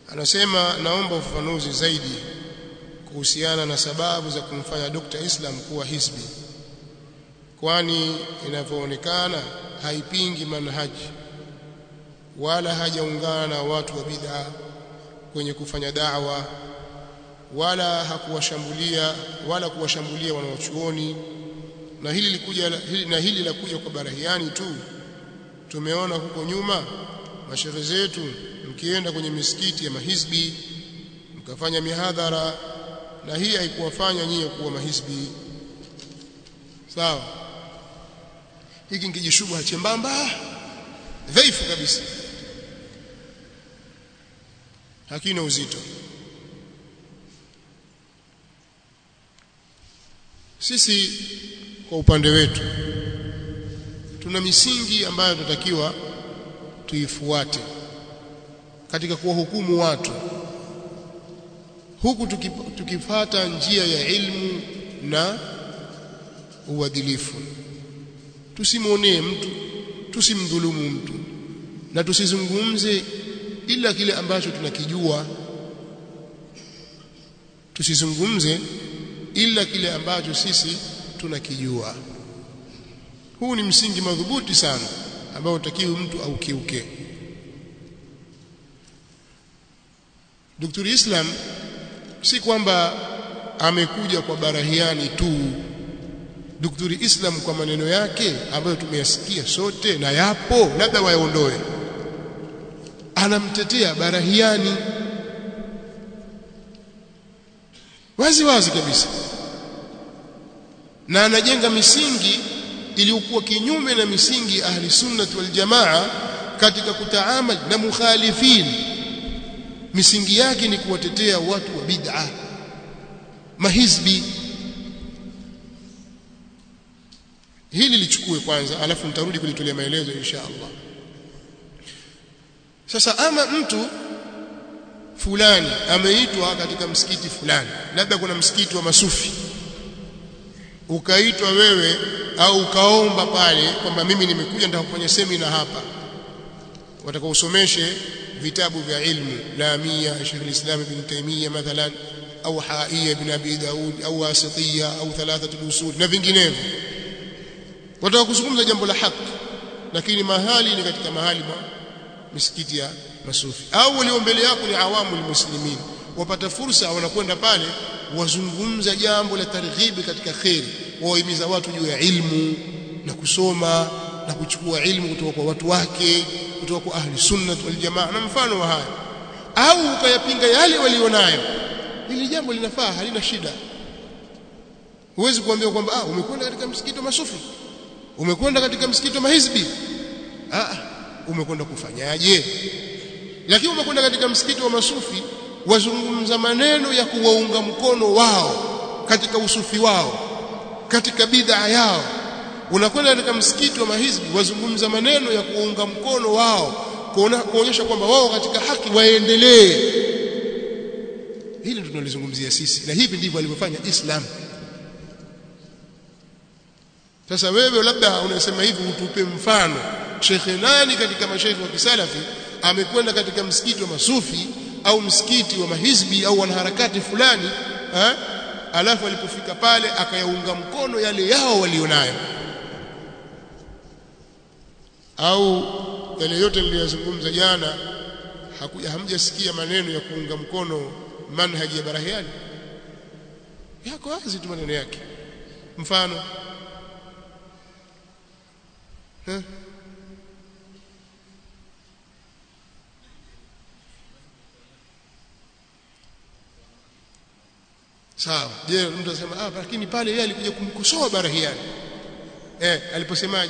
Anasema naomba ufafanuzi zaidi kuhusiana na sababu za kumfanya Dr. Islam kuwa hizbi, kwani inavyoonekana haipingi manhaji wala hajaungana na watu wa bid'a kwenye kufanya da'wa wala hakuwashambulia wala kuwashambulia wanaochuoni, na hili la kuja kwa barahiani tu. Tumeona huko nyuma mashehe zetu mkienda kwenye misikiti ya mahizbi mkafanya mihadhara, na hii haikuwafanya nyinyi kuwa mahizbi. Sawa, hiki ngijishubha chembamba dhaifu kabisa, hakina uzito. Sisi kwa upande wetu tuna misingi ambayo tunatakiwa tuifuate katika kuwahukumu watu, huku tukifata njia ya ilmu na uadilifu. Tusimuonee mtu, tusimdhulumu mtu, na tusizungumze ila kile ambacho tunakijua. Tusizungumze ila kile ambacho sisi tunakijua. Huu ni msingi madhubuti sana ambao utakiwi mtu aukiuke. Dr. Islam si kwamba amekuja kwa barahiani tu. Dr. Islam kwa maneno yake ambayo tumeyasikia sote na yapo, labda wayaondoe, anamtetea barahiani wazi wazi kabisa, na anajenga misingi iliyokuwa kinyume na misingi ahli sunnah wal jamaa katika kutaamali na mukhalifin. Misingi yake ni kuwatetea watu wa bid'a, mahizbi. Hili lichukue kwanza, alafu nitarudi kulitolea maelezo insha Allah. Sasa ama mtu fulani ameitwa katika msikiti fulani, labda kuna msikiti wa masufi, ukaitwa wewe au ukaomba pale kwamba mimi nimekuja nataka kufanya semina hapa, wataka usomeshe vitabu vya ilmu, Lamia Sheikh al-Islam Ibn Taymiyyah mathalan, au Haiya ibn Abi Daud, au Wasitiyya, au Thalathatul Usul na vinginevyo. Wataka kuzungumza jambo la haki, lakini mahali ni katika mahali misikiti ya masufi, au walio mbele yako ni awamu muslimin, wapata fursa wanakwenda pale wazungumza jambo la targhibi katika khairi, wahimiza watu juu ya ilmu na kusoma na kuchukua ilmu kutoka kwa watu wake, kutoka kwa ahli sunnah wal jamaa na mfano wa haya, au ukayapinga yale walionayo. Hili jambo linafaa, halina shida. Huwezi kuambia kwamba umekwenda katika msikiti wa masufi, umekwenda katika msikiti wa mahizbi. Umekwenda kufanyaje? Lakini umekwenda katika msikiti wa masufi, wazungumza maneno ya kuwaunga mkono wao katika usufi wao, katika bid'a yao. Unakwenda katika msikiti wa mahizbi, wazungumza maneno ya kuunga mkono wao, kuonyesha kwamba wao katika haki waendelee. Hili ndio tunalizungumzia sisi, na hivi ndivyo alivyofanya Islam. Sasa wewe labda unasema hivi, utupe mfano shekhe nani katika mashaikh wa kisalafi amekwenda katika msikiti wa masufi au msikiti wa mahizbi au wanaharakati fulani, alafu alipofika pale akayaunga mkono yale yao walionayo, au yale yote niliyozungumza jana. Hamjasikia maneno ya kuunga mkono manhaji ya barahiani? Yako wazi tu maneno yake. Mfano sawa. Je, mtu anasema lakini pale yeye alikuja kumkosoa barahiani. Aliposemaje?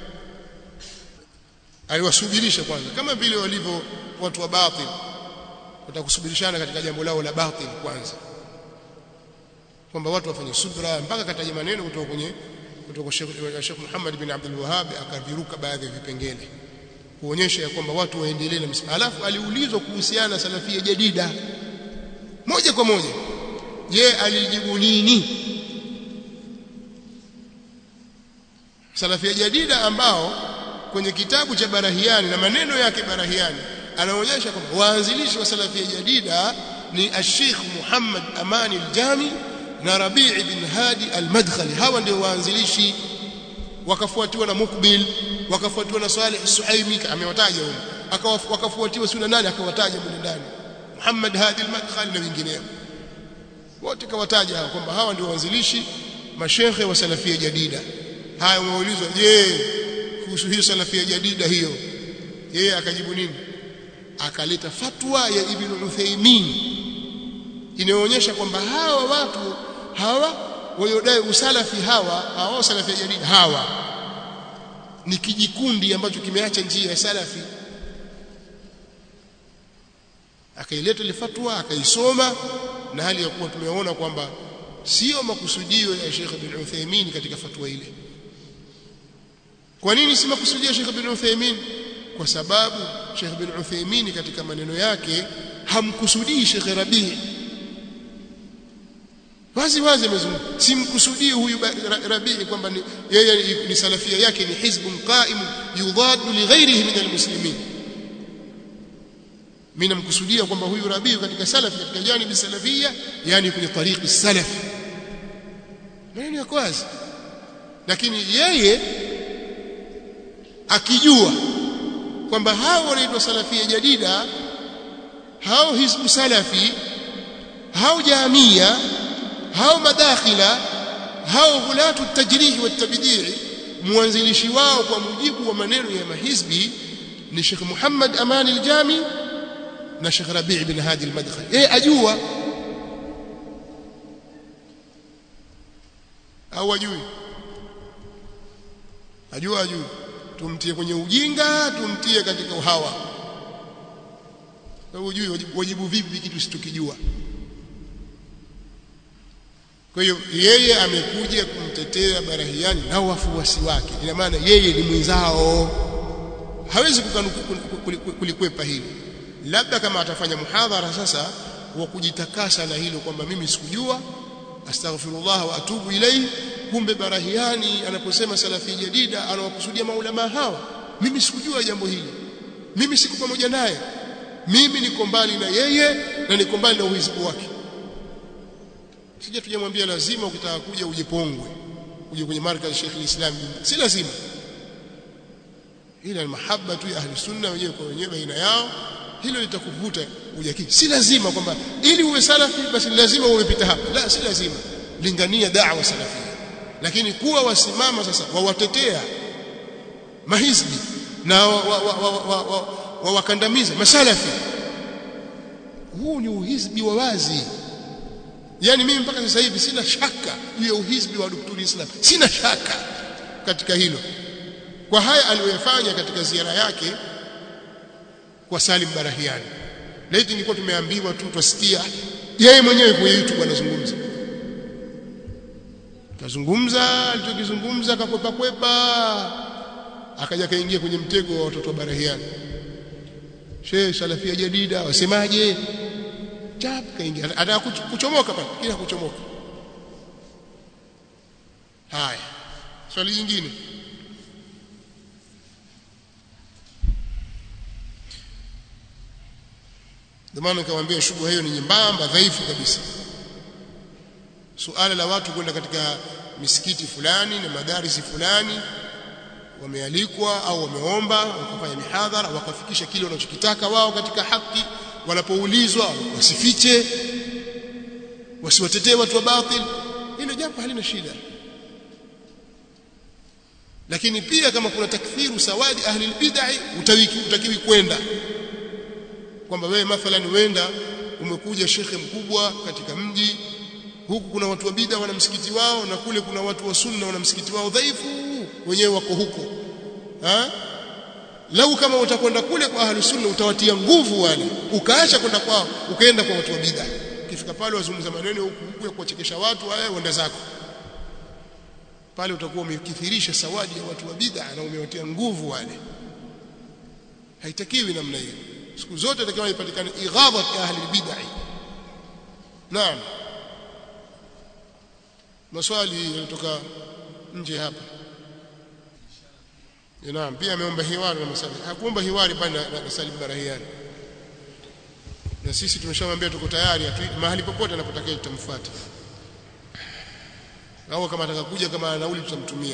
Aliwasubirisha kwanza, kama vile walivyo watu wa batil, watakusubirishana katika jambo lao la batil kwanza, kwamba watu wafanye subra, mpaka kataja maneno kutoka kwa Sheikh Muhammad bin Abdul Wahhab, akaviruka baadhi ya vipengele kuonyesha ya kwamba watu waendelee na msimamo. Alafu aliulizwa kuhusiana na salafia jadida moja kwa moja. Je, alijibu nini? Salafia jadida ambao kwenye kitabu cha Barahiani na maneno yake Barahiani anaonyesha kwamba waanzilishi wa salafia jadida ni Sheikh Muhammad Amani al-Jami na Rabi' bin Hadi al-Madkhali. Hawa ndio waanzilishi, wakafuatiwa na Mukbil, wakafuatiwa na Salih al-Suhaimi, amewataja huko, wakafuatiwa suna nani akawataja mle ndani, Muhammad Hadi al-Madkhali na wengineo wote kawataja kwamba hawa ndio waanzilishi mashekhe wa salafia jadida. Haya umeulizwa, je, kuhusu hiyo salafia jadida hiyo, yeye akajibu nini? Akaleta fatwa ya Ibn Uthaymeen inaonyesha kwamba hawa watu hawa waliodai usalafi hawa salafia jadida hawa ni kijikundi ambacho kimeacha njia ya salafi. Akaileta ile fatwa akaisoma, na hali ya kuwa tumeona kwamba sio makusudio ya Sheikh Ibn Uthaymeen katika fatwa ile. Kwa nini si makusudio ya Sheikh Ibn Uthaymeen? Kwa sababu Sheikh Ibn Uthaymeen katika maneno yake hamkusudii Sheikh Rabi'. Wazi amezungumza, simkusudii huyu Rabi' kwamba yeye ni salafia yake ni hizbun qa'im yudadu li ghayrihi min almuslimin. Mimi namkusudia kwamba huyu Rabi' katika salafi, katika janibi salafia, yani kwenye tariqi salaf. Maneno yako wazi, lakini yeye akijua kwamba hao wanaitwa salafia jadida, hao hizbu salafi, hao jamia, hao madakhila, hao ghulatu tajrih wa tabdii, mwanzilishi wao kwa mujibu wa maneno ya mahizbi ni Sheikh Muhammad Amani al-Jami na Sheikh Rabi' bin Hadi al-Madkhali. Yeye ajua au ajui? Ajui. Tumtie kwenye ujinga, tumtie katika uhawa. Wewe ujui wajibu vipi kitu situkijua? Kwa hiyo yeye amekuja kumtetea Barahiani na wafuasi wake, ina maana yeye ni mwenzao, hawezi kulikwepa hili. Labda kama atafanya muhadhara sasa wa kujitakasa na hilo kwamba mimi sikujua, astaghfirullah wa atubu ilayhi, kumbe Barahiani anaposema salafi jadida anawakusudia maulama hawa, mimi sikujua jambo hili, mimi siku pamoja naye, mimi niko mbali na yeye na niko mbali na uhizibu wake. Sije tujamwambia lazima ukitaka kuja ujipongwe uje kwenye markaz Sheikh al-Islam, si lazima. Ila mahaba tu ya ahli sunna wenyewe kwa wenyewe baina yao, hilo litakuvuta uje. Si lazima kwamba ili uwe salafi basi lazima umepita hapa, la, si lazima. Lingania da'wa salafia, lakini kuwa wasimama sasa wawatetea mahizbi na wakandamiza masalafi, huu ni uhizbi wa wazi. Yani mimi mpaka sasa hivi sina shaka juu ya uhizbi wa Dr. Islam, sina shaka katika hilo, kwa haya aliyofanya katika ziara yake kwa Salim Barahiani. Laiti nilikuwa tumeambiwa tu tusikia yeye mwenyewe kwa YouTube anazungumza alichokizungumza, kakwepa akaja kaingia kwenye mtego wa watoto wa Barahiani. Sheikh salafia jadida wasemaje? Chap kaingia, anataka kuchomoka pale, kila kuchomoka. Haya, swali jingine. Ndio maana nikamwambia shubha hiyo ni nyembamba, dhaifu kabisa. Suala la watu kwenda katika misikiti fulani na madarisi fulani, wamealikwa au wameomba wakafanya mihadhara, wakafikisha kile wanachokitaka wao katika haki, wanapoulizwa wasifiche, wasiwatetee watu wa batil, hilo jambo halina shida. Lakini pia kama kuna takfiru sawadi ahli albid'ah, utakiwi kwenda kwamba wewe mathalan wenda umekuja shekhe mkubwa katika mji, huku kuna watu wa bid'a wana msikiti wao na kule kuna watu wa sunna wana msikiti wao dhaifu, wenyewe wako huko. Lau kama utakwenda kule kwa ahli sunna utawatia nguvu wale, ukaacha kwenda kwao ukaenda kwa watu wa bid'a, ukifika pale wazungumza maneno huku ya kuwachekesha watu, haya wenda zako pale, utakuwa umekithirisha sawadi ya watu wa bid'a na umewatia nguvu wale. Haitakiwi namna hiyo. Siku zote takiwa ipatikane ighadhat ya ahli bid'ah. Naam, maswali yanatoka nje hapa. Naam, pia ameomba hiwari na maswali. Hakuomba hiwari bali na Salim Barahiani. na sisi tumeshamwambia tuko tayari mahali popote anapotaka tutamfuata, au kama atakakuja kama nauli tutamtumia.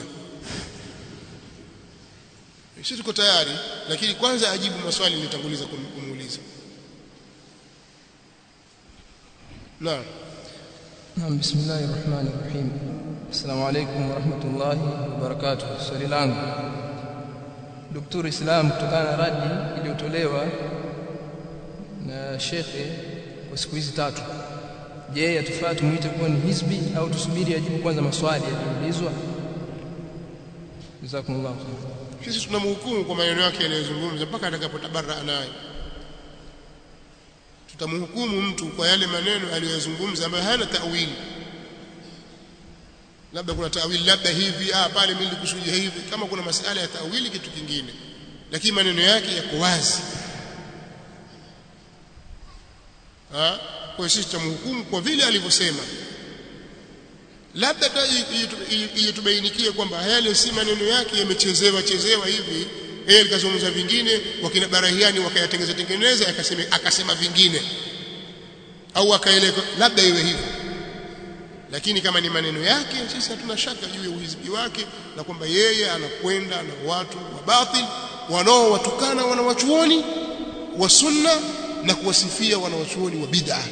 Sisi tuko tayari, lakini kwanza ajibu maswali nilitanguliza kumuuliza. Naam. Naam, bismillahir rahmanir rahim. Assalamu alaykum wa rahmatullahi wa barakatuh. Swali langu, Dr. Islam, kutokana na radi iliyotolewa na shekhe kwa siku hizi 3, je, yatufaa tumuite kuwa ni hizbi au tusubiri ajibu kwanza maswali yaliyoulizwa? Jazakumullahu khairan. Sisi tunamhukumu kwa maneno yake aliyozungumza mpaka atakapotabarra naye. Tutamhukumu mtu kwa yale maneno aliyozungumza ambayo hana ta'wili. Labda kuna ta'wili, labda hivi, pale mimi nilikusudia hivi, kama kuna masuala ya ta'wili kitu kingine, lakini maneno yake yako wazi. Kwa sisi tutamhukumu kwa vile alivyosema. Labda tubainikie kwamba yale si maneno yake, yamechezewa hivi, yeye alikazungumza vingine, wakina Barahiani wakayatengeneza akasema vingine, au akaeleka, labda iwe hivyo. Lakini kama ni maneno yake, sisi hatuna shaka juu ya uhizbi wake, na kwamba yeye anakwenda na watu wa batil wanaowatukana wanawachuoni wa sunna na kuwasifia wanawachuoni wa bid'ah.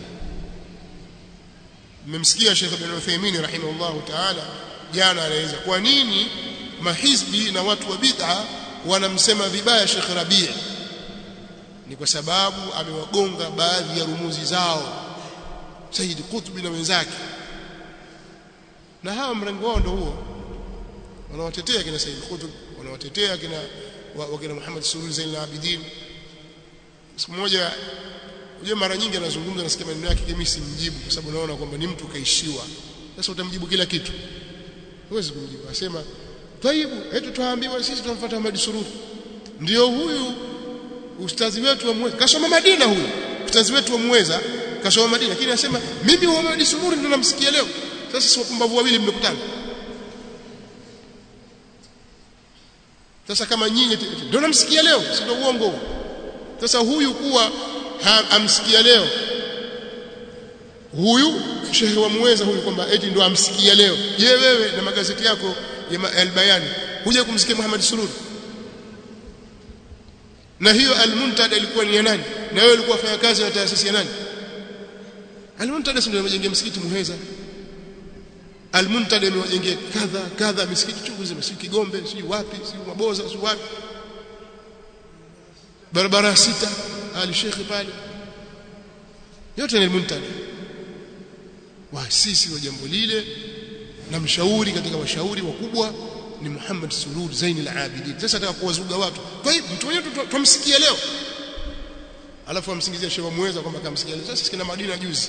Mmemsikia Sheikh Ibn Uthaymeen rahimahullahu ta'ala jana anaeleza kwa nini mahizbi na watu wa bid'ah wanamsema vibaya Sheikh Rabi'. Ni kwa sababu amewagonga baadhi ya rumuzi zao Sayyid Qutb na wenzake, na hawa mrengo wao ndio huo, wanawatetea kina Sayyid Qutb, wanawatetea kina Muhammad Sururi Zain al-Abidin. Siku moja mara nyingi anazungumza, nasikia maneno yake, mimi simjibu kwa sababu naona kwamba ni mtu kaishiwa. Sasa utamjibu kila kitu? Huwezi kumjibu. Asema taibu, eti tuambiwa sisi tunamfuata Muhammad Sururi, ndio huyu ustazi wetu wa Muweza, kasoma Madina. Huyu ustazi wetu wa Muweza kasoma Madina, lakini anasema mimi Muhammad Sururi ndo namsikia leo. Sasa si wapumbavu wawili mmekutana? Sasa kama nyinyi ndio namsikia leo, si ndio uongo? Sasa huyu kuwa amsikia leo, huyu shehe wa Muweza huyu, kwamba eti ndio amsikia leo. Je, wewe na magazeti yako ya Al-Bayani huja kumsikia Muhammad Sururi? Na hiyo Al-Muntada ilikuwa ni ya nani? Na wewe ulikuwa fanya kazi ya taasisi ya nani? Al-Muntada ndio imejengea msikiti Muheza, Al-Muntada imejengea kadha misikiti chungu nzima, si Kigombe, si wapi, si Maboza, si wapi, barabara 6 al-Sheikh pale, yote ni Al-Muntada. Waasisi wa jambo lile na mshauri katika washauri wakubwa ni Muhammad Sururi Zain al-Abidin. Sasa ataka kuwazuga watu, kwa hiyo mtu mwenyewe tumsikia leo, alafu amsingizia Sheikh wa Muheza kwamba kamsikia leo. Sasa sikina Madina juzi,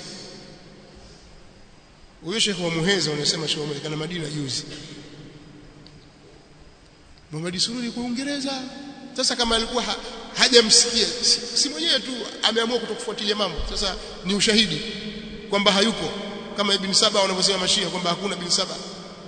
huyo Sheikh wa Muheza anasema Sheikh wa Muheza kana Madina juzi, Muhammad Sururi kwa Uingereza. Sasa kama alikuwa hajamsikia, si mwenyewe tu ameamua kutokufuatilia mambo, sasa ni ushahidi kwamba hayupo, kama Ibn Saba wanavyosema Mashia kwamba hakuna Ibn Saba.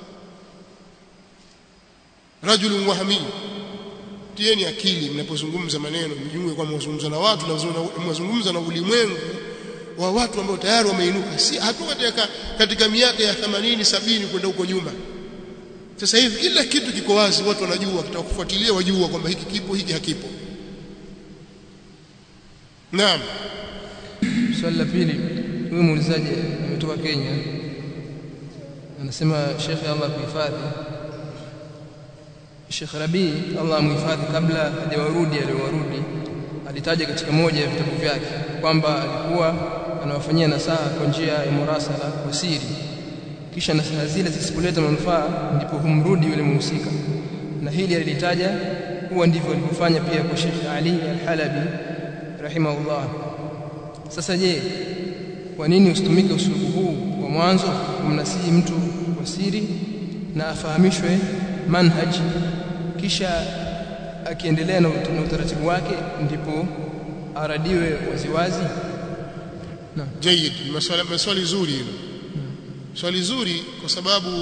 Rajulun wahami. Tieni akili mnapozungumza maneno, mjue kwamba mnazungumza na watu na mnazungumza na ulimwengu wa watu ambao tayari wameinuka, si hatuko katika miaka ya 80 70 kwenda huko nyuma. Sasa hivi kila kitu kiko wazi, watu wanajua, wakitaka kufuatilia wajua kwamba hiki kipo, hiki hakipo. Naam. Swali la pili, huyu muulizaji ametoka Kenya, anasema Sheikh Allah kuhifadhi, Sheikh Rabi Allah amhifadhi, kabla hajawarudi aliyowarudi, alitaja katika moja ya vitabu vyake kwamba alikuwa anawafanyia nasaha kwa njia ya murasala kwa siri, kisha nasaha zile zisipoleta manufaa ndipo humrudi yule mhusika, na hili alilitaja huwa ndivyo alivyofanya pia kwa Sheikh Ali al-Halabi rahimahullah. Sasa je, kwa nini usitumike usulubu huu wa mwanzo kumnasihi mtu kwa siri na afahamishwe manhaj, kisha akiendelea na utaratibu wake ndipo aradiwe waziwazi? Jayyid, maswali zuri hilo. Swali zuri kwa sababu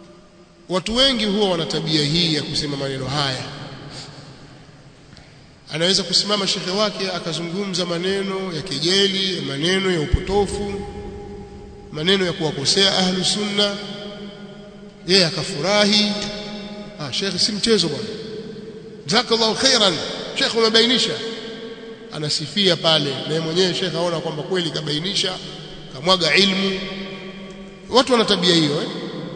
watu wengi huwa wana tabia hii ya kusema maneno haya. anaweza kusimama shekhe wake akazungumza maneno ya kejeli, maneno ya upotofu, maneno ya kuwakosea ahlu sunna, yeye akafurahi. Shekhe si mchezo bwana, jazakallahu khairan, shekhe umebainisha, anasifia pale, na mwenyewe shekhe aona kwamba kweli kabainisha, kamwaga ilmu. Watu wana tabia hiyo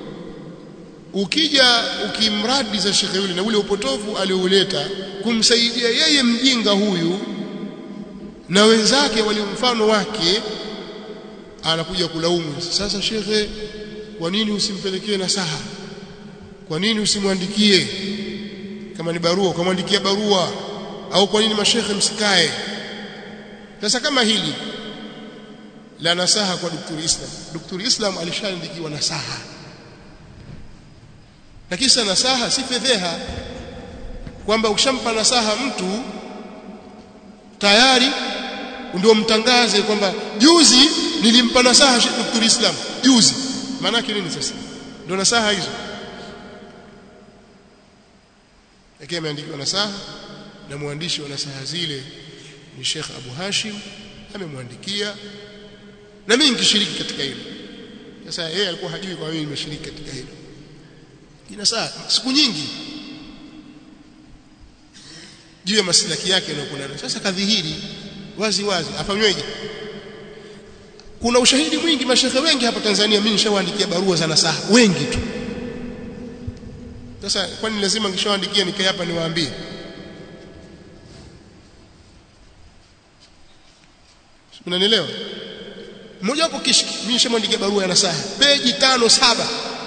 Ukija ukimradi za shekhe yule na ule upotofu alioleta kumsaidia yeye mjinga huyu na wenzake walio mfano wake, anakuja kulaumu. Sasa shekhe, kwa nini usimpelekee nasaha? Kwa nini usimwandikie? Kama ni barua ukamwandikia barua, au kwa nini mashekhe msikae? Sasa kama hili la nasaha kwa Dr. Islam alishaandikiwa nasaha, na kisa nasaha si fedheha, kwamba ukishampa nasaha mtu tayari ndio mtangaze kwamba juzi nilimpa nasaha Dr. Islam juzi. Maana yake nini sasa? Ndio nasaha hizo. Yake ameandikiwa nasaha na mwandishi wa nasaha zile ni Sheikh Abu Hashim, amemwandikia na mimi nikishiriki katika hilo. Sasa yeye alikuwa hajui kwa mimi nimeshiriki katika hilo. Ina saa siku nyingi juu ya maslaki yake anayokuwa. Sasa kadhihiri wazi wazi, afanyweje? Kuna ushahidi mwingi, mashekhe wengi hapa Tanzania mimi nishawaandikia barua za nasaha wengi tu. Sasa kwani lazima nishawaandikia nikae hapa niwaambie? Unanielewa? Mmoja wapo kishki, mimi nishamwandikia barua ya nasaha peji 5-7.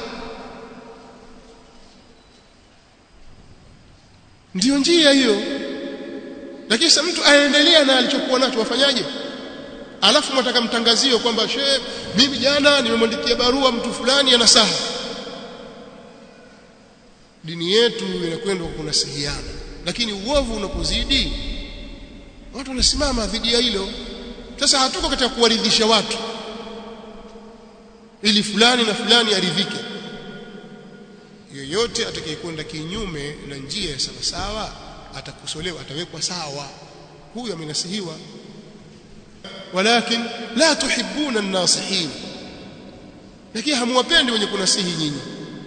Ndio njia hiyo. Lakini sasa mtu aendelea na alichokuwa nacho, wafanyaje? Alafu mtaka mtangazio kwamba shehe, mimi jana nimemwandikia barua mtu fulani ya nasaha. Dini yetu inakwenda kwa kunasihiana, lakini uovu unapozidi watu wanasimama dhidi ya hilo. Sasa hatuko katika kuwaridhisha watu ili fulani na fulani aridhike. Yoyote atakayekwenda kinyume na njia ya sawa sawa atakusolewa, atawekwa sawa. Huyo amenasihiwa. Walakin la tuhibbuna an-nasihin, lakini hamwapendi wenye kunasihi nyinyi.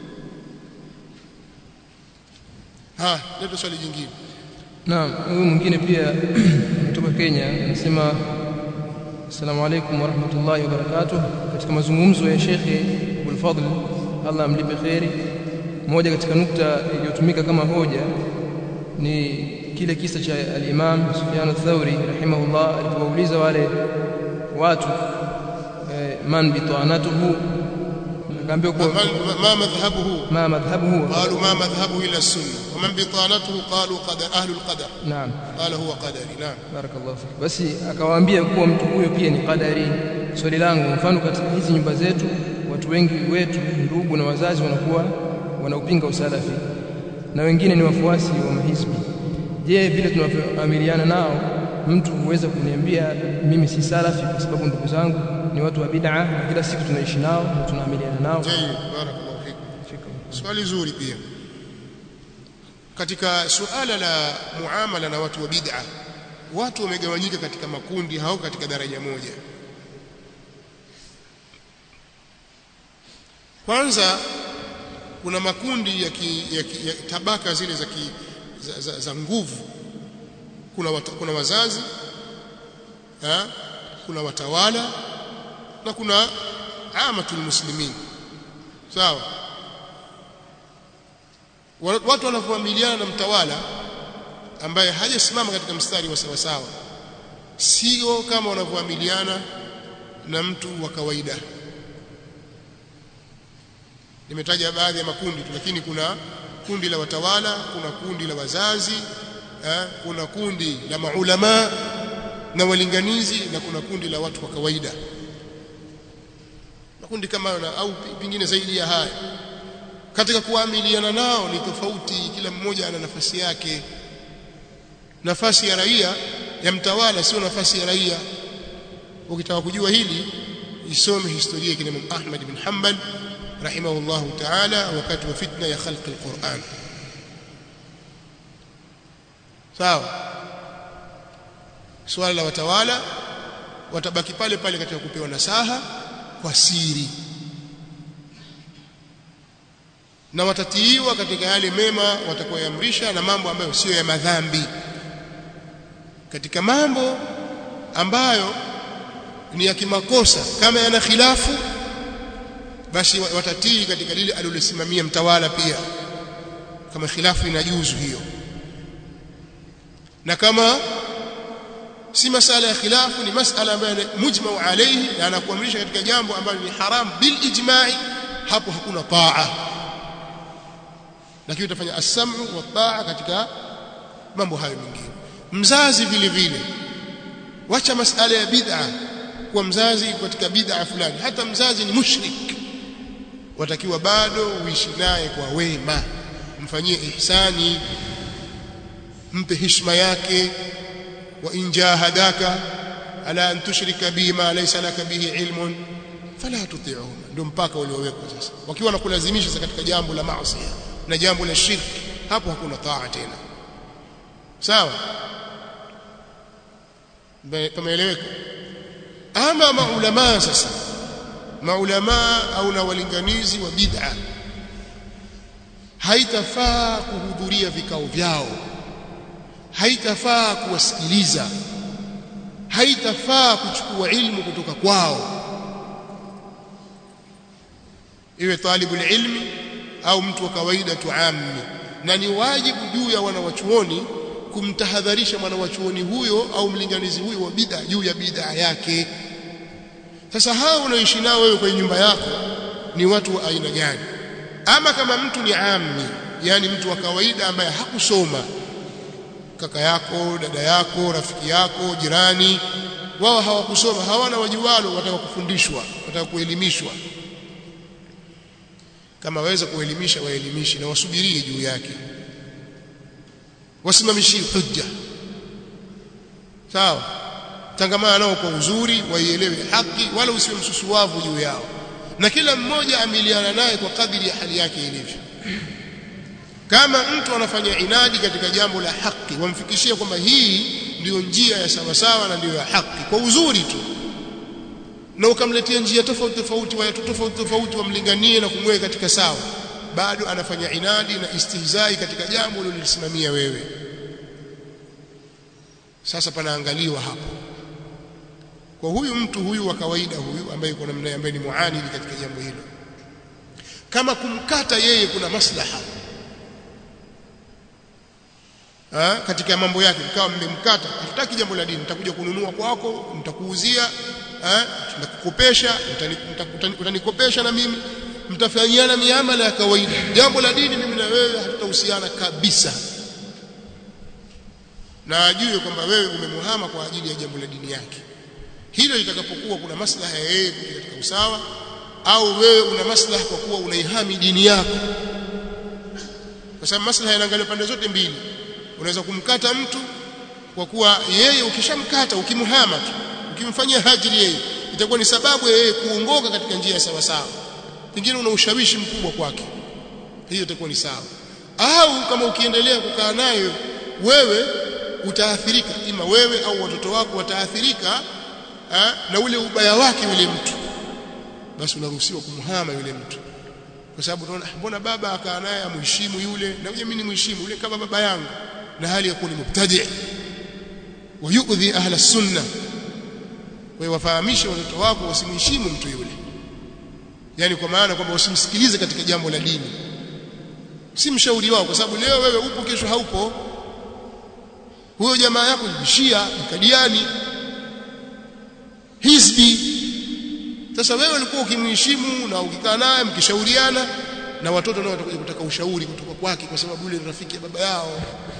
Leo swali jingine. Naam, huyu mwingine pia kutoka Kenya anasema Assalamu alaykum wa rahmatullahi wa barakatuh. Katika mazungumzo ya Sheikh Abdul Fadhl, Allah amlipe khairi, moja katika nukta iliyotumika kama hoja ni kile kisa cha al-Imam Sufyan al-Thawri rahimahullah alipouliza wale watu man bitanatuhu, akaambiwa kwa ma madhhabuhu qalu ma madhhabuhu ila sunna wa man bitanatuhu qalu qadar ahlul qadar. Naam, qala huwa qadari. Naam, barakallahu fik. Basi akawaambia kuwa mtu huyo pia ni qadari. Swali langu, mfano katika hizi nyumba zetu watu wengi wetu, ndugu na wazazi, wanakuwa wanaupinga usalafi na wengine ni wafuasi wa mahizbi. Je, vile tunavyoamiliana nao, mtu huweza kuniambia mimi si salafi kwa sababu ndugu zangu ni watu wa bid'a na kila siku tunaishi nao na tunaamiliana nao? Barakallahu fikum. Swali zuri pia. Katika suala la muamala na watu wa bid'a, watu wamegawanyika katika makundi, hao katika daraja moja. Kwanza kuna makundi ya tabaka zile za nguvu. Kuna wazazi, kuna watawala na kuna amatul muslimin. Sawa? Watu wanavyoamiliana na mtawala ambaye hajasimama katika mstari wa sawa sawa, sio kama wanavyoamiliana na mtu wa kawaida. Nimetaja baadhi ya makundi tu, lakini kuna kundi la watawala, kuna kundi la wazazi, kuna kundi la maulama na walinganizi, na kuna kundi la watu wa kawaida. Makundi kama au pengine zaidi ya haya. Katika kuamiliana nao ni tofauti, kila mmoja ana nafasi yake. Nafasi ya raia ya mtawala sio nafasi ya raia. Ukitaka kujua hili, isome historia ya Imam Ahmad bin Hanbal rahimahullahu ta'ala wakati wa fitna ya khalq al-Qur'an. Sawa? swala la watawala watabaki pale pale katika kupewa nasaha kwa siri, na watatiiwa katika yale mema watakayoamrisha na mambo ambayo sio ya madhambi. Katika mambo ambayo ni ya kimakosa kama yana khilafu, basi watatii katika lile alilosimamia mtawala pia, kama khilafu inajuzu hiyo. Na kama si masala ya khilafu, ni masala ambayo mujmau alayhi na anakuamrisha katika jambo ambalo ni haram bil ijma'i, hapo hakuna taa, lakini utafanya as-sam'u wa taa katika mambo hayo mengine. Mzazi vile vile, wacha masala ya bid'a kwa mzazi katika bid'a fulani, hata mzazi ni mushrik, watakiwa bado uishi naye kwa wema, mfanyie ihsani, mpe heshima yake. Wa in jahadaka ala an tushrika bima laysa laka bihi ilmun fala tuti'huma, ndio mpaka uliowekwa sasa. Wakiwa nakulazimisha katika jambo la maasi na jambo la shirki, hapo hakuna taa tena. Sawa, tumeeleweka. Ama maulama sasa, maulama au na walinganizi wa bid'a, haitafaa kuhudhuria vikao vyao, haitafaa kuwasikiliza, haitafaa kuchukua ilmu kutoka kwao, iwe talibul ilmi au mtu wa kawaida tuammi. Na ni wajibu juu ya wanawachuoni kumtahadharisha mwanawachuoni huyo au mlinganizi huyo wa bid'a juu ya bid'a yake. Sasa hao unaoishi nao wewe kwenye nyumba yako ni watu wa aina gani? Ama kama mtu ni ammi, yani mtu wa kawaida ambaye hakusoma, kaka yako, dada yako, rafiki yako, jirani, wao hawakusoma, hawana wajiwalo, wataka kufundishwa, wataka kuelimishwa. Kama waweza kuelimisha, waelimishe na wasubirie juu yake, wasimamishie hujja. Sawa, tangamana nao kwa uzuri, waielewe haki, wala usiwe msusuwavu juu yao, na kila mmoja amiliana naye kwa kadiri ya hali yake ilivyo. Kama mtu anafanya inadi katika jambo la haki, wamfikishie kwamba hii ndio njia ya sawa sawa na ndio ya haki kwa uzuri tu, na ukamletea njia tofauti tofauti, watu tofauti tofauti, wamlinganie na kumweka katika sawa, bado anafanya inadi na istihzai katika jambo ulilolisimamia wewe. Sasa panaangaliwa hapo kwa huyu mtu huyu wa kawaida huyu ambaye yuko namna, ambaye ni muanidi katika jambo hilo. Kama kumkata yeye kuna maslaha katika mambo yake, kama mmemkata, hataki jambo la dini, nitakuja kununua kwako, nitakuuzia, nitakukopesha, utanikopesha na mimi, mtafanyiana miamala ya kawaida. Jambo la dini mimi na wewe hatutahusiana kabisa, na ajue kwamba wewe umemuhama kwa ajili ya jambo la dini yake. Hilo litakapokuwa kuna maslaha ya yeye katika usawa, au wewe una maslaha kwa kuwa unaihami dini yako, kwa sababu maslaha yanaangalia pande zote mbili. Unaweza kumkata mtu kwa kuwa yeye ukishamkata, ukimuhama tu, ukimfanyia hajri, yeye itakuwa ni sababu ya yeye kuongoka katika njia sawa sawa, pengine una ushawishi mkubwa kwake, hiyo itakuwa ni sawa. Au kama ukiendelea kukaa naye, wewe utaathirika, ima wewe au watoto wako wataathirika na ule ubaya wake yule mtu, basi unaruhusiwa kumhama yule mtu, kwa sababu unaona mbona baba akaa naye amheshimu yule, na mimi ni mheshimu yule kama baba yangu, na hali ya kuwa ni mubtadi' wa yu'dhi ahla sunna. Kwa hiyo wafahamishe watoto wako wasimheshimu mtu yule, yani kwa maana kwamba usimsikilize katika jambo la dini, si mshauri wao, kwa sababu leo wewe upo, kesho haupo. Huyo jamaa yako ni Shia, Kadiani, Hizbi. Sasa wewe ulikuwa ukimheshimu na ukikaa naye mkishauriana, na watoto nao watakuja kutaka ushauri kutoka kwake, kwa sababu yule ni rafiki ya baba yao,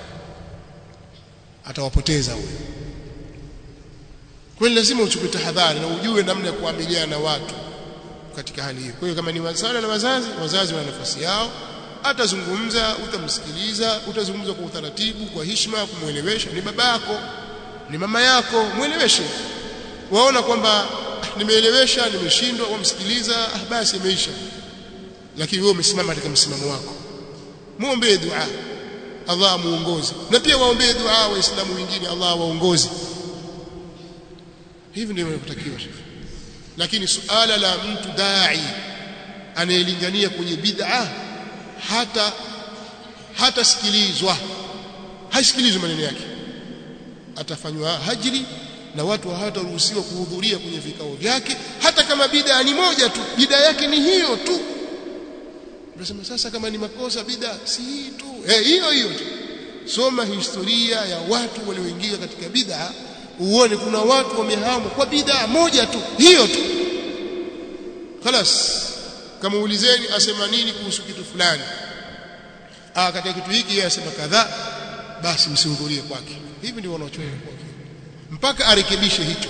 atawapoteza huyo. Kwa hiyo lazima uchukue tahadhari na ujue namna ya kuamiliana na watu katika hali hiyo. Kwa hiyo kama ni wasala na wazazi, wazazi wana nafasi yao, atazungumza, utamsikiliza, utazungumza kwa utaratibu, kwa heshima, kumuelewesha. Ni baba yako, ni mama yako, mueleweshe. Waona kwamba nimeelewesha, nimeshindwa, wamsikiliza, basi imeisha. Lakini wewe umesimama katika msimamo wako, muombe dua Allah muongoze, na pia waombe dua waislamu wengine Allah waongoze, hivi ndivyo inavyotakiwa shekhi. Lakini suala la mtu dai anayelingania kwenye bid'a hata sikilizwa, haisikilizwi maneno yake, atafanywa hajri na watu hawataruhusiwa kuhudhuria kwenye vikao vyake, hata kama bid'a ni moja tu, bid'a yake ni hiyo tu. Unasema sasa kama ni makosa bid'a si hii tu, hiyo tu. Soma historia ya watu walioingia katika bid'a uone kuna watu wamehamu kwa bid'a moja tu, hiyo tu. Khalas, kama ulizeni asema nini kuhusu kitu fulani, katika kitu hiki yeye asema kadhaa, basi msihudhurie kwake. Hivi ndio wanaochoka kwake, mpaka arekebishe hicho.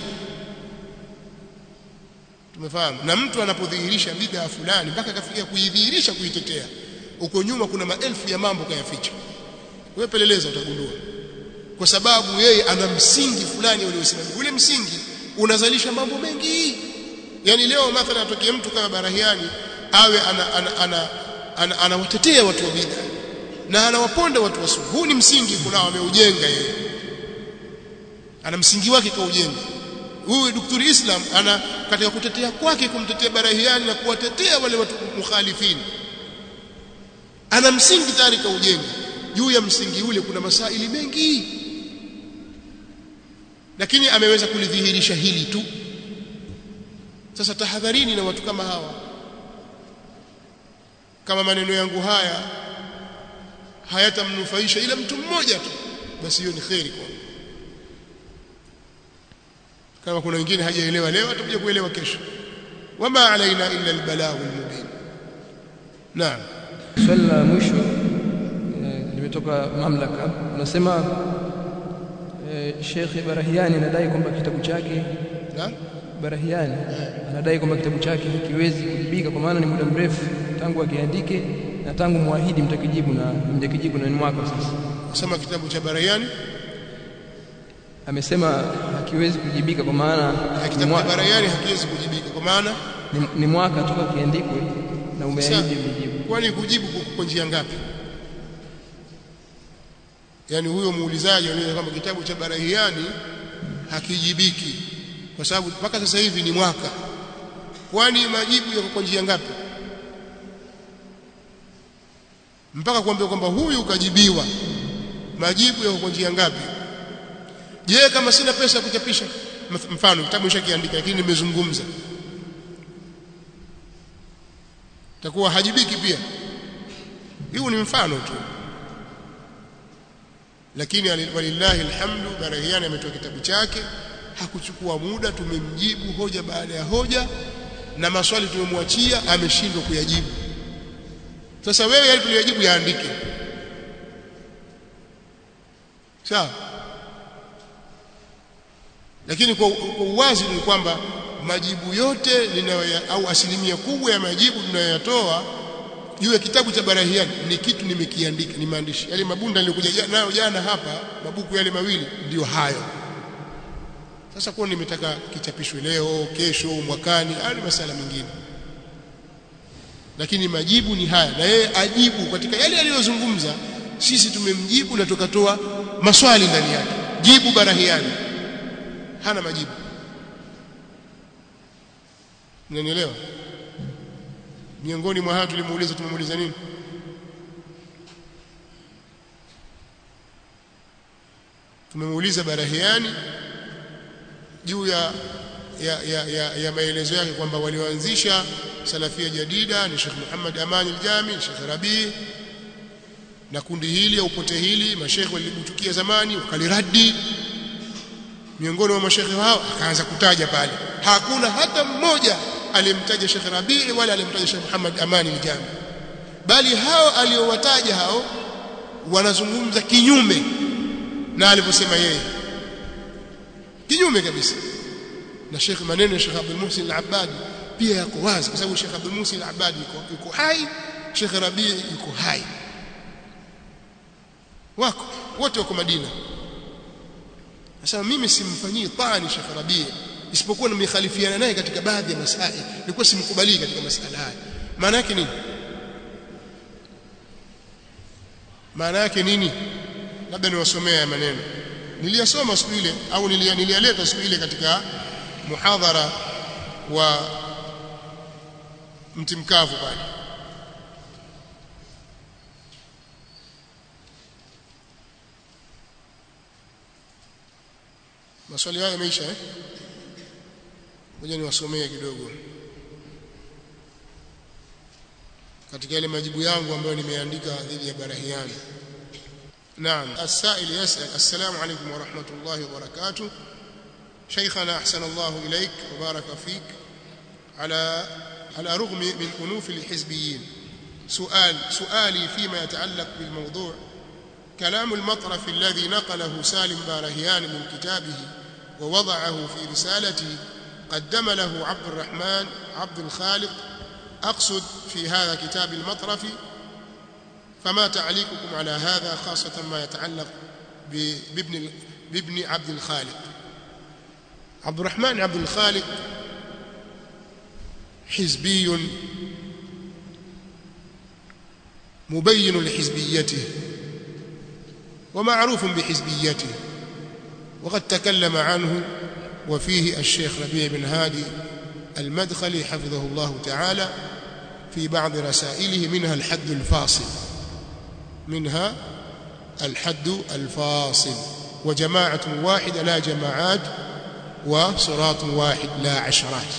Tumefahamu? Na mtu anapodhihirisha bid'a fulani mpaka akafikia kuidhihirisha, kuitetea, uko nyuma kuna maelfu ya mambo kayaficha. Wewe peleleza, utagundua. Kwa sababu yeye ana msingi fulani uliosimama. Ule msingi unazalisha mambo mengi. Yani leo mathalan atokee mtu kama Barahiani awe anawatetea watu wa bid'a na anawaponda watu wa sunna. Huu ni msingi kunao ameujenga yeye. Ana msingi wake kaujenga. Huyu Daktari Islam ana katika kutetea kwake, kumtetea Barahiani na kuwatetea wale watu mukhalifini, ana msingi tayari kaujenga. Juu ya msingi ule kuna masaili mengi, lakini ameweza kulidhihirisha hili tu. Sasa tahadharini na watu kama hawa. Kama maneno yangu haya hayatamnufaisha ila mtu mmoja tu, basi hiyo ni khairi kwa. Kama kuna wengine hajaelewa leo, atakuja kuelewa kesho. Wama alaina illa albalagh almubin. Naam. Swali la mwisho limetoka mamlaka, unasema Sheikh Barahiani anadai kwamba kitabu chake Barahiani anadai kwamba kitabu chake hakiwezi kujibika kwa maana ni muda mrefu tangu akiandike na tangu muahidi mtakijibu na mjakijibu na ni mwaka sasa. Sema kitabu cha Barahiani amesema hakiwezi kujibika kwa maana kitabu cha Barahiani hakiwezi kujibika kwa maana ni mwaka toka kiandikwe na umeahidi mjibu. Kwani kujibu kwa njia ngapi? Yani huyo muulizaji anaona kama kitabu cha Barahiani hakijibiki kwa sababu mpaka sasa hivi ni mwaka. Kwani majibu yako kwa njia ngapi? Mpaka kuambia kwamba huyu kajibiwa, majibu yako kwa njia ngapi? Je, kama sina pesa ya kuchapisha, mfano kitabu nishakiandika lakini nimezungumza, takuwa hajibiki pia? Hiyo ni mfano tu. Lakini walillahi alhamdu, Barahiani ametoa kitabu chake, hakuchukua muda, tumemjibu hoja baada ya hoja, na maswali tumemwachia ameshindwa kuyajibu. Sasa wewe yale tuliyojibu yaandike, sawa? Lakini kwa uwazi ni kwamba majibu yote au asilimia kubwa ya majibu tunayoyatoa juu ya kitabu cha Barahiani ni kitu nimekiandika, ni maandishi. Yale mabunda nilikuja nayo jana hapa, mabuku yale mawili ndio hayo. Sasa kwa nimetaka kichapishwe leo, kesho, mwakani, au masala mengine. Lakini majibu ni haya, na yeye ajibu katika yale aliyozungumza. Sisi tumemjibu na tukatoa maswali ndani yake. Jibu Barahiani hana majibu. Unanielewa? Miongoni mwa hayo tumemuuliza nini? Tumemuuliza Barahiani juu ya maelezo yake kwamba walioanzisha Salafia Jadida ni Sheikh Muhammad Amani al-Jami, Sheikh Rabi, na kundi hili au pote hili mashaikh walibutukia zamani wakaliradi. Miongoni mwa mashaikh hao akaanza kutaja pale, hakuna hata mmoja alimtaja Sheikh Rabi wala alimtaja Sheikh Muhammad Amani al-Jami, bali hao aliowataja hao wanazungumza kinyume na alivyosema yeye, kinyume kabisa. Na Sheikh maneno ya Sheikh Abdul Muhsin al-Abbadi pia yako wazi, kwa sababu Sheikh Abdul Muhsin al-Abbadi yuko hai, Sheikh Rabi yuko hai, wako wote wako Madina. Sasa mimi simfanyii tani Sheikh Rabi, isipokuwa nimekhalifiana naye katika baadhi ya masaili, nilikuwa simkubali katika masala haya. Maana yake nini? Maana yake nini? Labda niwasomea maneno niliyasoma siku ile au niliyaleta siku ile katika muhadhara wa mti mkavu pale. Maswali haya yameisha ngoja niwasomee kidogo katika yale majibu yangu ambayo nimeandika dhidi ya Barahiani. Naam, السائل يسأل: السلام عليكم ورحمة الله وبركاته. شيخنا أحسن الله إليك وبارك فيك. على رغم من أنوف الحزبيين سؤالي فيما يتعلق بالموضوع: كلام المطرف الذي نقله سالم بارهيان من كتابه ووضعه في رسالته قدم له عبد الرحمن عبد الخالق، أقصد في هذا كتاب المطرف، فما تعليقكم على هذا، خاصة ما يتعلق بابن عبد الخالق؟ عبد الرحمن عبد الخالق حزبي مبين لحزبيته ومعروف بحزبيته، وقد تكلم عنه وفيه الشيخ ربيع بن هادي المدخلي حفظه الله تعالى في بعض رسائله، منها الحد الفاصل، وجماعة واحدة لا جماعات، وصراط واحد لا عشرات.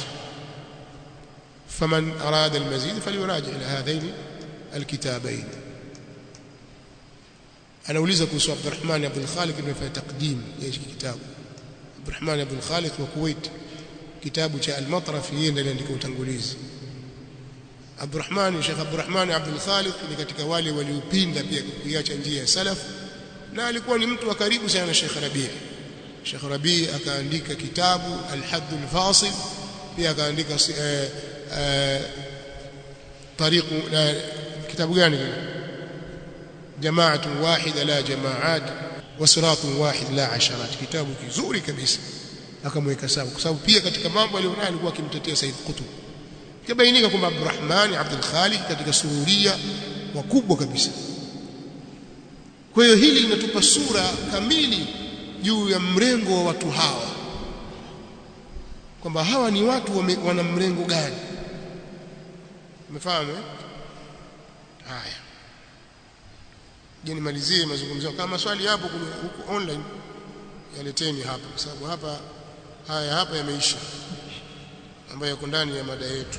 فمن أراد المزيد فليراجع إلى هذين الكتابين. أنا أوليزك وسو عبد الرحمن عبد الخالق إنه في تقديم يجي كتاب عبد الرحمن عبد الخالق وكويت، كتابه جاء المطرف يين اللي عندكم تنقليز. عبد الرحمن Sheikh Abdul Rahman Abdul Khaliq ni katika wale waliopinda pia kuiacha njia ya salaf, na alikuwa ni mtu wa karibu sana na Sheikh Rabi'. Sheikh Rabi' akaandika kitabu Al-Hadd Al-Fasil, pia akaandika tariqu kitabu gani kile, Jama'atu wahida la jama'at wa siratun wahid la asharat, kitabu kizuri kabisa. Akamweka sawa kwa sababu pia katika mambo alionayo alikuwa akimtetea Said Qutb. Kabainika kwamba Abdurrahman Abdul Khaliq katika sururia wakubwa kabisa. Kwa hiyo hili linatupa sura kamili juu ya mrengo wa watu hawa, kwamba hawa ni watu wana mrengo gani. Umefahamu? Haya, je, nimalizie mazungumzo. Kama maswali hapo huko online yaleteni hapa, kwa sababu hapa yameisha ambayo yako ndani ya mada yetu.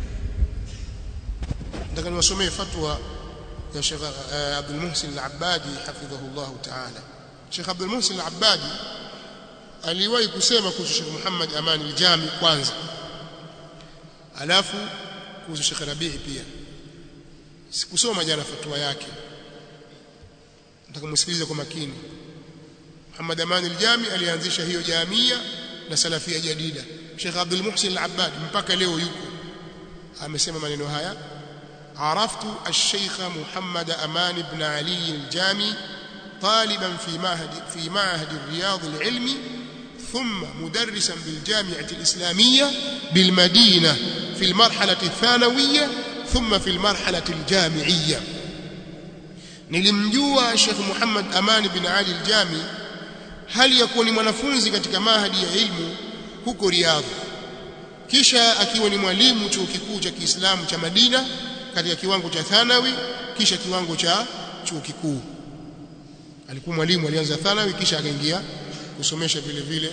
Nataka niwasomee fatwa ya Sheikh Abdul Muhsin Al-Abbadi hafidhahullah ta'ala. Sheikh Abdul Muhsin Al-Abbadi aliwahi kusema kuhusu Sheikh Muhammad Aman Al-Jami kwanza, alafu kuhusu Sheikh Rabi' pia. Sikusoma jana fatwa yake, nataka msikilize kwa makini. Muhammad Aman Al-Jami alianzisha hiyo jamia na salafia jadida. Sheikh Abdul Muhsin Al-Abbad mpaka leo yuko amesema maneno haya: عرفت الشيخ محمد أمان بن علي الجامي طالبا في معهد الرياض العلمي، ثم مدرسا بالجامعة الإسلامية بالمدينة في المرحلة الثانوية، ثم في المرحلة الجامعية. nilimjua Sheikh Muhammad Aman bin Ali al-Jami hali yakuwa ni mwanafunzi katika mahadi ya ilmu huko Riyadh, kisha akiwa ni mwalimu chuo kikuu cha Kiislamu cha Madina katika kiwango cha thanawi, kisha kiwango cha chuo kikuu. Alikuwa mwalimu, alianza thanawi kisha akaingia kusomesha vile vile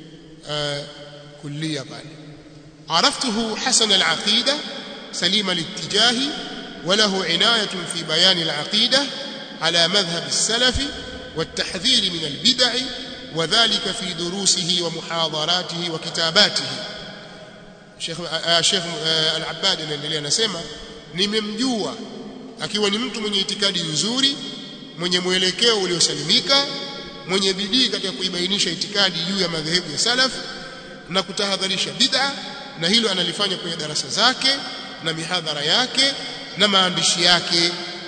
kullia pale. عرفته حسن العقيدة سليم الاتجاه، وله عناية في بيان العقيدة على مذهب السلف والتحذير من البدع، وذلك في دروسه ومحاضراته وكتاباته. Sheikh Al-Abbad anaendelea anasema, nimemjua akiwa ni mtu mwenye itikadi nzuri, mwenye mwelekeo uliosalimika, mwenye bidii katika kuibainisha itikadi juu ya madhehebu ya salaf na kutahadharisha bid'a, na hilo analifanya kwenye darasa zake na mihadhara yake na maandishi yake.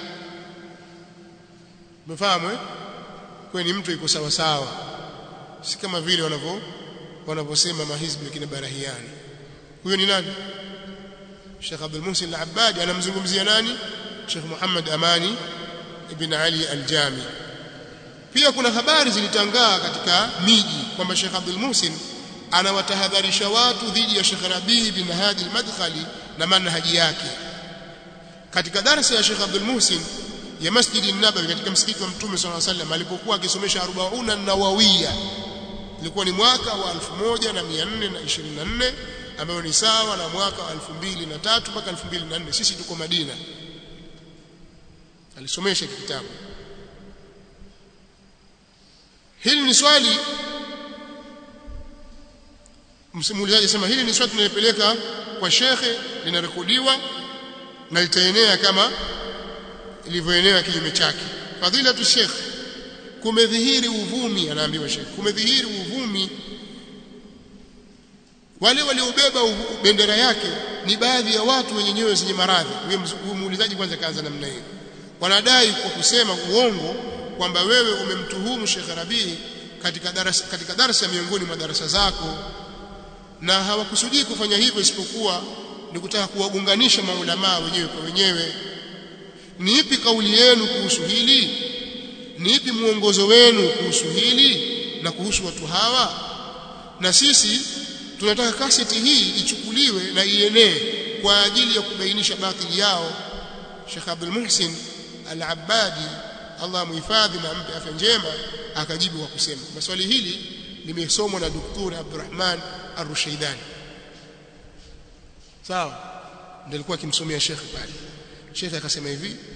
Umefahamu? Kwa ni mtu yuko sawa sawa, si kama vile wanavyosema mahizbi kina Barahiani. Huyo ni nani? Sheikh Abdul Muhsin Al-Abbadi anamzungumzia nani? Sheikh Muhammad Amani ibn Ali Al-Jami. Pia kuna habari zilitangaa katika miji kwamba Sheikh Abdul Muhsin anawatahadharisha watu dhidi ya Sheikh Rabi' bin Hadi al-Madkhali na manhaji yake. Katika darasa ya Sheikh Abdul Muhsin ya Masjid an-Nabawi katika msikiti wa Mtume sallallahu alaihi wasallam alipokuwa akisomesha 40 an-Nawawiyya, ilikuwa ni mwaka wa 1424 ambao ni sawa na mwaka wa 2003 mpaka 2004. Sisi tuko Madina, alisomesha kitabu. Hili ni swali, msimulizaji sema hili ni swali tunalipeleka kwa shekhe, linarekodiwa na litaenea kama ilivyoenea kinyume chake. Fadhilatu Sheikh, kumedhihiri uvumi, anaambiwa Sheikh, kumedhihiri uvumi. Wale waliobeba bendera yake ni baadhi ya watu wenye nyoyo zenye maradhi. Huyo muulizaji kwanza kaanza namna hiyo. Wanadai kwa kusema uongo kwamba wewe umemtuhumu Sheikh Rabi' katika darasa miongoni mwa darasa zako, na hawakusudii kufanya hivyo isipokuwa ni kutaka kuwagunganisha maulama wenyewe kwa wenyewe. Ni ipi kauli yenu kuhusu hili? Ni ipi muongozo wenu kuhusu hili na kuhusu watu hawa? Na sisi tunataka kaseti hii ichukuliwe na ienee kwa ajili ya kubainisha batili yao. Sheikh Abdul Muhsin Al-Abbadi, Allah muhifadhi na ampe afya njema, akajibu kwa kusema, maswali hili limesomwa na Daktari Abdurrahman Ar-Rushaydani. Sawa, ndio alikuwa akimsomea Sheikh pale. Sheikh akasema hivi,